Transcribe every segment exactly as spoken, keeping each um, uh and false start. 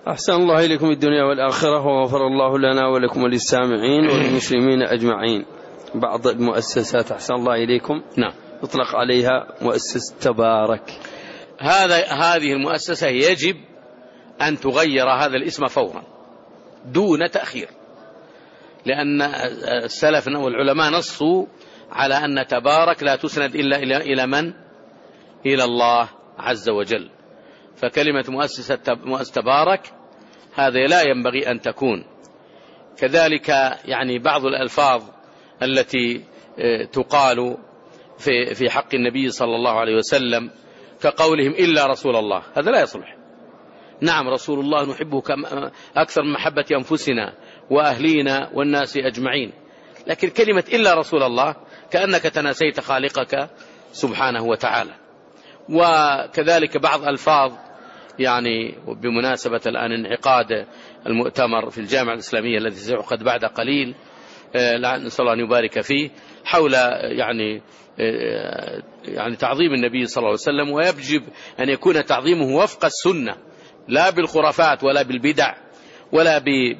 أحسن الله إليكم الدنيا والآخرة، وغفر الله لنا ولكم وللسامعين والمسلمين أجمعين. بعض المؤسسات أحسن الله إليكم نعم يطلق عليها مؤسسة تبارك. هذا هذه المؤسسة يجب أن تغير هذا الاسم فورا دون تأخير، لأن السلف والعلماء نصوا على أن تبارك لا تسند إلا إلى من؟ إلى الله عز وجل. فكلمة مؤسسة مؤسسة تبارك هذا لا ينبغي أن تكون. كذلك يعني بعض الألفاظ التي تقال في في حق النبي صلى الله عليه وسلم كقولهم إلا رسول الله، هذا لا يصلح. نعم رسول الله نحبه أكثر من محبة أنفسنا وأهلينا والناس أجمعين، لكن كلمة إلا رسول الله كأنك تناسيت خالقك سبحانه وتعالى. وكذلك بعض ألفاظ يعني بمناسبة الآن انعقاد المؤتمر في الجامعة الإسلامية الذي سيعقد بعد قليل، نسأل الله أن يبارك فيه، حول يعني يعني تعظيم النبي صلى الله عليه وسلم، ويجب أن يكون تعظيمه وفق السنة لا بالخرافات ولا بالبدع ولا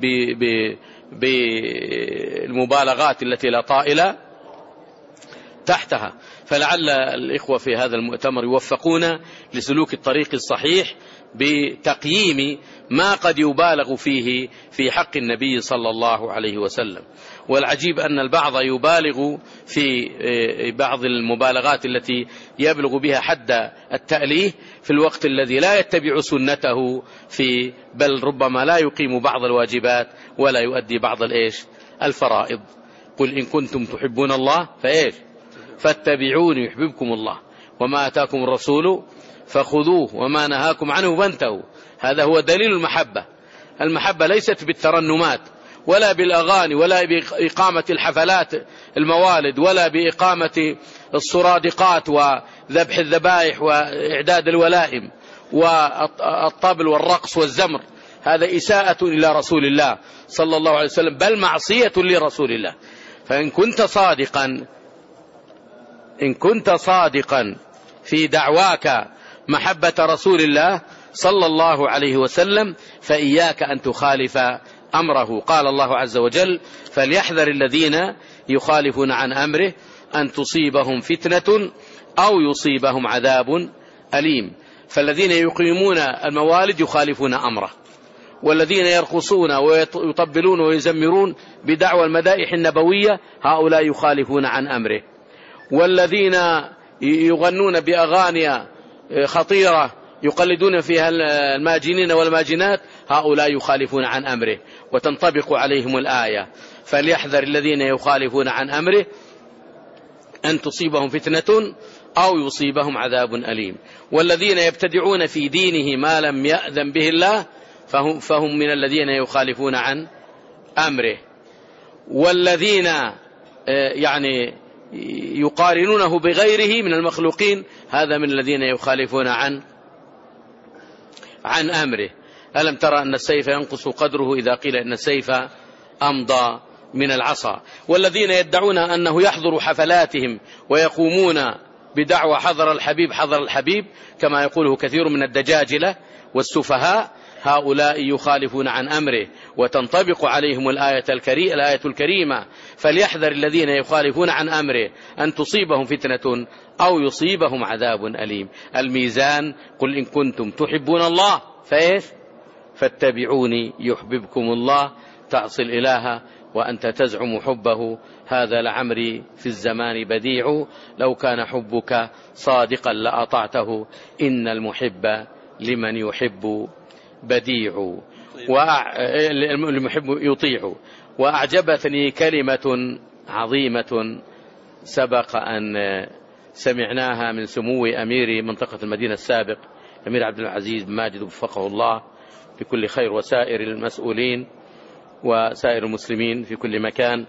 بالمبالغات التي لا طائل تحتها. فلعل الإخوة في هذا المؤتمر يوفقون لسلوك الطريق الصحيح بتقييم ما قد يبالغ فيه في حق النبي صلى الله عليه وسلم. والعجيب أن البعض يبالغ في بعض المبالغات التي يبلغ بها حد التأليه في الوقت الذي لا يتبع سنته في، بل ربما لا يقيم بعض الواجبات ولا يؤدي بعض الإيش الفرائض. قل إن كنتم تحبون الله فإيش فاتبعوني يحببكم الله وما أتاكم الرسول فخذوه وما نهاكم عنه فانتهوا. هذا هو دليل المحبة. المحبة ليست بالترنمات ولا بالأغاني ولا بإقامة الحفلات الموالد ولا بإقامة الصرادقات وذبح الذبائح وإعداد الولائم والطبل والرقص والزمر. هذا إساءة إلى رسول الله صلى الله عليه وسلم، بل معصية لرسول الله. فإن كنت صادقا إن كنت صادقا في دعواك محبة رسول الله صلى الله عليه وسلم فإياك أن تخالف أمره. قال الله عز وجل فليحذر الذين يخالفون عن أمره أن تصيبهم فتنة أو يصيبهم عذاب أليم. فالذين يقيمون الموالد يخالفون أمره، والذين يرقصون ويطبلون ويزمرون بدعوى المدائح النبوية هؤلاء يخالفون عن أمره، والذين يغنون بأغاني خطيرة يقلدون فيها الماجنين والماجنات هؤلاء يخالفون عن أمره، وتنطبق عليهم الآية فليحذر الذين يخالفون عن أمره أن تصيبهم فتنة أو يصيبهم عذاب أليم. والذين يبتدعون في دينه ما لم يأذن به الله فهم, فهم من الذين يخالفون عن أمره. والذين يعني يقارنونه بغيره من المخلوقين هذا من الذين يخالفون عن عن أمره. ألم ترى أن السيف ينقص قدره إذا قيل إن السيف أمضى من العصا. والذين يدعون أنه يحضر حفلاتهم ويقومون بدعوى حضر الحبيب حضر الحبيب كما يقوله كثير من الدجاجلة والسفهاء هؤلاء يخالفون عن أمره، وتنطبق عليهم الآية الكريمة, الآية الكريمة فليحذر الذين يخالفون عن أمره أن تصيبهم فتنة أو يصيبهم عذاب أليم. الميزان قل إن كنتم تحبون الله فإيش فاتبعوني يحببكم الله. تعصي الإله وأنت تزعم حبه هذا لعمري في الزمان بديع، لو كان حبك صادقا لأطعته إن المحب لمن يحب بديع والمحب يطيع. وأعجبتني كلمة عظيمة سبق أن سمعناها من سمو أمير منطقة المدينة السابق أمير عبد العزيز بن ماجد وفقه الله بكل خير، وسائر المسؤولين وسائر المسلمين في كل مكان،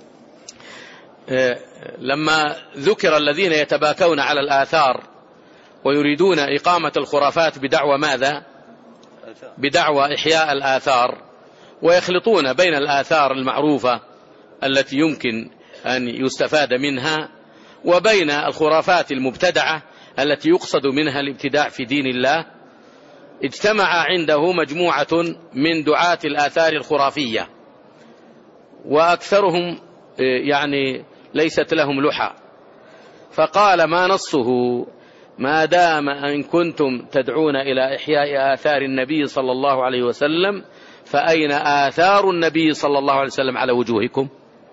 لما ذكر الذين يتباكون على الآثار ويريدون إقامة الخرافات بدعوى ماذا؟ بدعوى إحياء الآثار، ويخلطون بين الآثار المعروفة التي يمكن أن يستفاد منها وبين الخرافات المبتدعة التي يقصد منها الابتداع في دين الله. اجتمع عنده مجموعة من دعاة الآثار الخرافية، وأكثرهم يعني ليست لهم لحى، فقال ما نصه: ما دام أن كنتم تدعون إلى إحياء آثار النبي صلى الله عليه وسلم، فأين آثار النبي صلى الله عليه وسلم على وجوهكم؟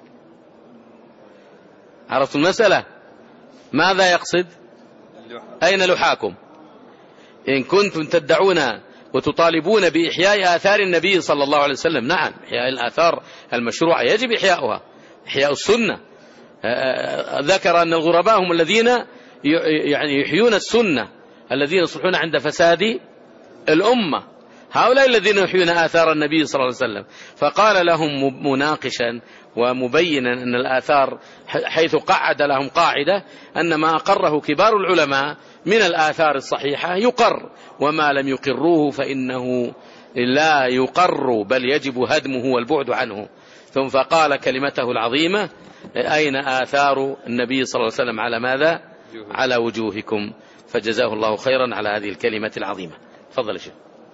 عرفت المسألة؟ ماذا يقصد؟ أين لحاكم؟ إن كنتم تدعون وتطالبون بإحياء آثار النبي صلى الله عليه وسلم، نعم إحياء الآثار المشروعة يجب إحياؤها، إحياء السنة. ذكر أن الغرباء هم الذين يعني يحيون السنة، الذين يصلحون عند فساد الأمة، هؤلاء الذين يحيون آثار النبي صلى الله عليه وسلم. فقال لهم مناقشا ومبينا أن الآثار، حيث قعد لهم قاعدة أن ما أقره كبار العلماء من الآثار الصحيحة يقر، وما لم يقروه فإنه لا يقر، بل يجب هدمه والبعد عنه. ثم فقال كلمته العظيمة: أين آثار النبي صلى الله عليه وسلم على ماذا؟ على وجوهكم. فجزاه الله خيرا على هذه الكلمة العظيمة. تفضل يا شيخ.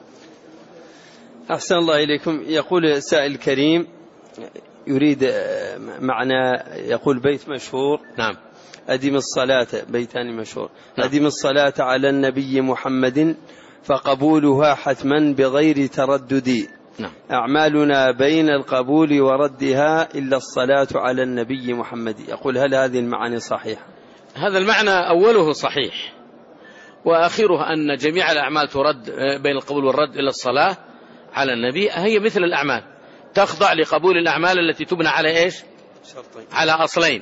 أحسن الله إليكم. يقول سائل كريم يريد معنى، يقول بيت مشهور: نعم. أدم الصلاة، بيتان مشهور: نعم. أدم الصلاة على النبي محمد فقبولها حتما بغير تردد. نعم. أعمالنا بين القبول وردها إلا الصلاة على النبي محمد. يقول هل هذه المعاني صحيحة؟ هذا المعنى أوله صحيح، وآخره أن جميع الأعمال ترد بين القبول والرد إلا الصلاة على النبي. هي مثل الأعمال تخضع لقبول الأعمال التي تبنى على إيش؟ شرطين. على أصلين: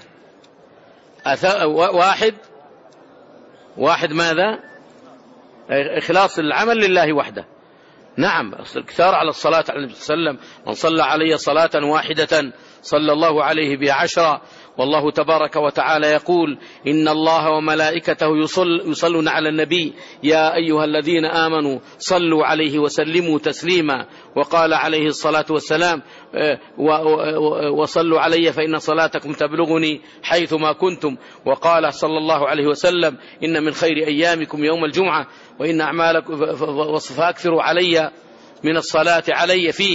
واحد واحد ماذا؟ إخلاص العمل لله وحده. نعم، الكثار على الصلاة على النبي صلى الله عليه وسلم: من صلى علي صلاة واحدة صلى الله عليه بها عشرة. والله تبارك وتعالى يقول: إن الله وملائكته يصل يصلون على النبي يا أيها الذين آمنوا صلوا عليه وسلموا تسليما. وقال عليه الصلاة والسلام: وصلوا علي فإن صلاتكم تبلغني حيث ما كنتم. وقال صلى الله عليه وسلم: إن من خير أيامكم يوم الجمعة، وإن أعمالكم فأكثروا علي من الصلاة علي فيه.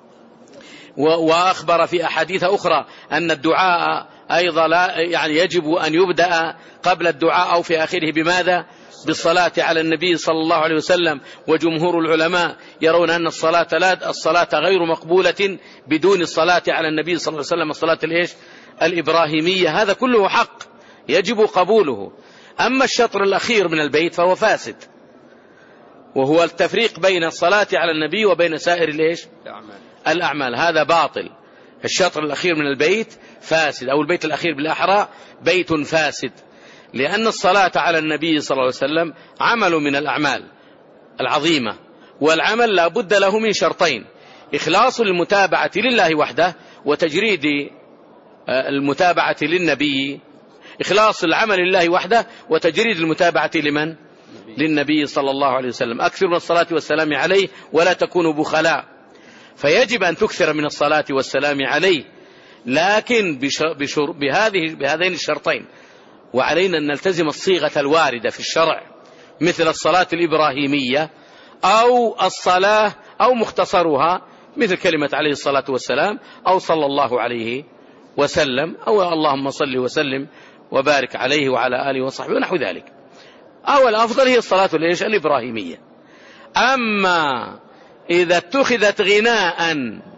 وأخبر في أحاديث أخرى أن الدعاء أيضا لا يعني يجب أن يبدأ قبل الدعاء أو في آخره بماذا؟ بالصلاة على النبي صلى الله عليه وسلم. وجمهور العلماء يرون أن الصلاة لا الصلاة غير مقبولة بدون الصلاة على النبي صلى الله عليه وسلم، الصلاة الإيش؟ الإبراهيمية. هذا كله حق يجب قبوله. أما الشطر الأخير من البيت فهو فاسد، وهو التفريق بين الصلاة على النبي وبين سائر الإيش؟ الأعمال. هذا باطل. الشطر الأخير من البيت فاسد، أو البيت الأخير بالأحرى بيت فاسد، لأن الصلاة على النبي صلى الله عليه وسلم عمل من الأعمال العظيمة، والعمل لا بد له من شرطين: إخلاص المتابعة لله وحده، وتجريد المتابعة للنبي. إخلاص العمل لله وحده وتجريد المتابعة لمن؟ للنبي صلى الله عليه وسلم. أكثر من الصلاة والسلام عليه ولا تكونوا بخلاء. فيجب أن تكثر من الصلاة والسلام عليه، لكن بشر بهذه بهذين الشرطين. وعلينا أن نلتزم الصيغة الواردة في الشرع، مثل الصلاة الإبراهيمية أو الصلاة أو مختصرها مثل كلمة عليه الصلاة والسلام أو صلى الله عليه وسلم أو اللهم صل وسلم وبارك عليه وعلى آله وصحبه ونحو ذلك. أو الأفضل هي الصلاة الإبراهيمية. أما إذا اتخذت غناء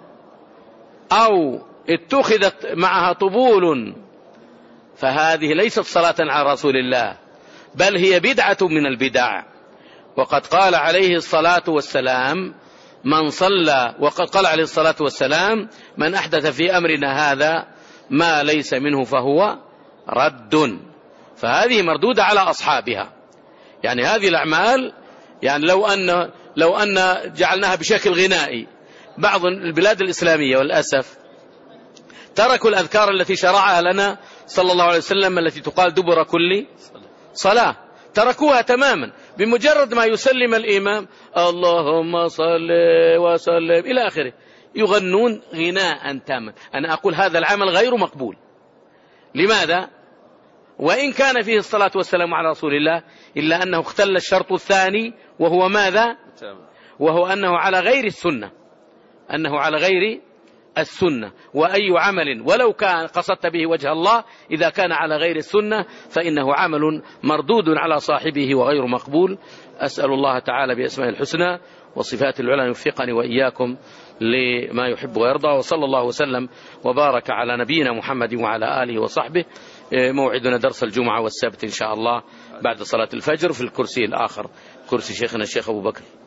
أو اتخذت معها طبول فهذه ليست صلاة على رسول الله، بل هي بدعة من البدع. وقد قال عليه الصلاة والسلام: من صلى وقد قال عليه الصلاة والسلام: من أحدث في أمرنا هذا ما ليس منه فهو رد. فهذه مردودة على أصحابها. يعني هذه الأعمال، يعني لو أن لو أن جعلناها بشكل غنائي، بعض البلاد الإسلامية والأسف تركوا الأذكار التي شرعها لنا صلى الله عليه وسلم التي تقال دبر كل صلاة، تركوها تماما. بمجرد ما يسلم الإمام اللهم صل وسلم إلى آخره يغنون غناء تاما. أنا أقول هذا العمل غير مقبول. لماذا؟ وإن كان فيه الصلاة والسلام على رسول الله، إلا أنه اختل الشرط الثاني وهو ماذا؟ وهو أنه على غير السنة، أنه على غير السنة. وأي عمل ولو كان قصدت به وجه الله إذا كان على غير السنة فإنه عمل مردود على صاحبه وغير مقبول. أسأل الله تعالى بأسماء الحسنى وصفات العلى يوفقني وإياكم لما يحب ويرضى، وصلى الله وسلم وبارك على نبينا محمد وعلى آله وصحبه. موعدنا درس الجمعة والسبت إن شاء الله بعد صلاة الفجر في الكرسي الآخر، كرسي شيخنا الشيخ أبو بكر.